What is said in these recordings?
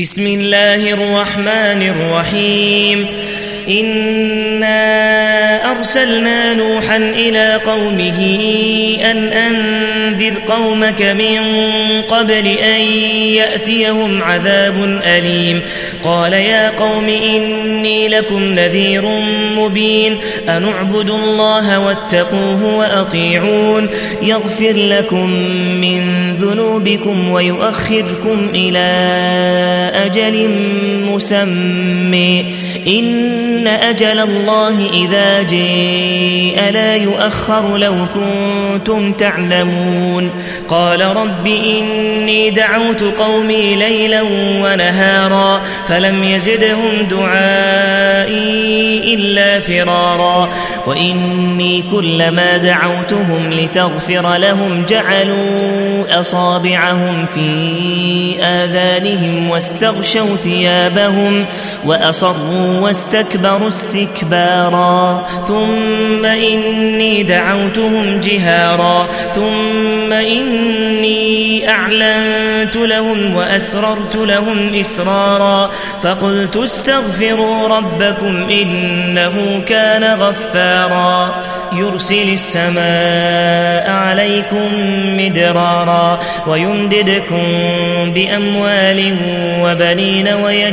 بسم الله الرحمن الرحيم إنا أرسلنا نوحا إلى قومه أن أنذر قومك من قبل أن يأتيهم عذاب أليم قال يا قوم إني لكم نذير مبين أن اعبدوا الله واتقوه وأطيعون يغفر لكم من ذنوبكم ويؤخركم إلى أجل مسمى إن أجل الله إذا جاء لا يؤخر لو كنتم تعلمون قال رب إني دعوت قومي ليلا ونهارا فلم يزدهم دعائي إلا فرارا وإني كلما دعوتهم لتغفر لهم جعلوا أصابعهم في آذانهم واستغشوا ثيابهم وأصروا واستكبروا استكبارا ثم إني دعوتهم جهارا ثم إني أعلنت لهم وأسررت لهم إسرارا فقلت استغفروا ربكم إنه كان غفارا يرسل السماء عليكم مدرارا ويمددكم بأموال وبنين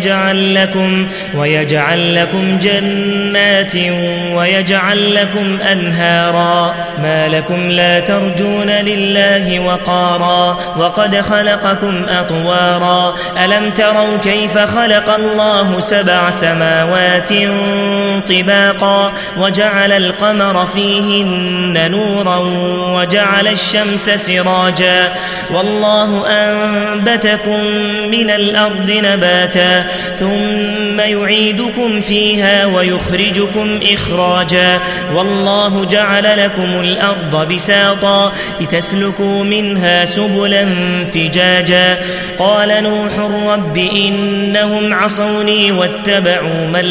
ويجعل لكم جنات ويجعل لكم أنهارا ما لكم لا ترجون لله وقارا وقد خلقكم أطوارا ألم تروا كيف خلق الله 7 سماوات طباقا وجعل القمر فيهن نورا وجعل الشمس سراجا والله أنبتكم من الأرض نباتا ثم يعيدكم فيها ويخرجكم إخراجا والله جعل لكم الأرض بساطا لتسلكوا منها سبلا فجاجا قال نوح رب إنهم عصوني واتبعوا من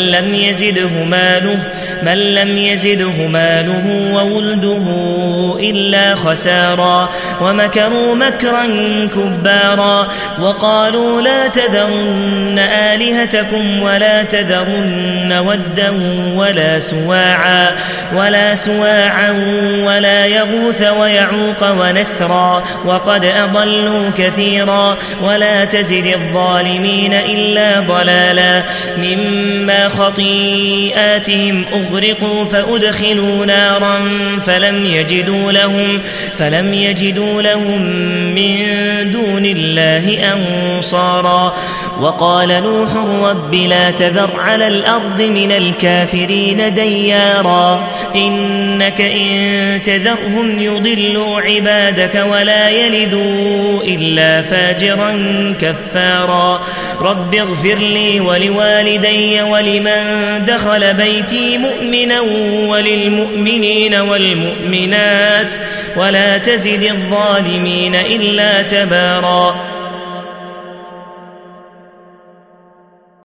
لم يزده ماله وولده إلا خسارا ومكروا مكرا كبارا وقالوا لا تذرن آلهتكم ولا تذرن ودا ولا سواعا ولا يغوث ويعوق ونسرا وقد أضلوا كثيرا ولا تزد الظالمين إلا ضلالا مما خطيئاتهم أغرقوا فأدخلوا نارا فلم يجدوا لهم من دون الله أنصارا وقال نوح رب لا تذر على الأرض من الكافرين ديارا إنك إن تذرهم يضلوا عبادك ولا يلدوا إلا فاجرا كفارا رب اغفر لي ولوالدي ولمن دخل بيتي مؤمنا وللمؤمنين والمؤمنات ولا تزد الظالمين إلا تبارا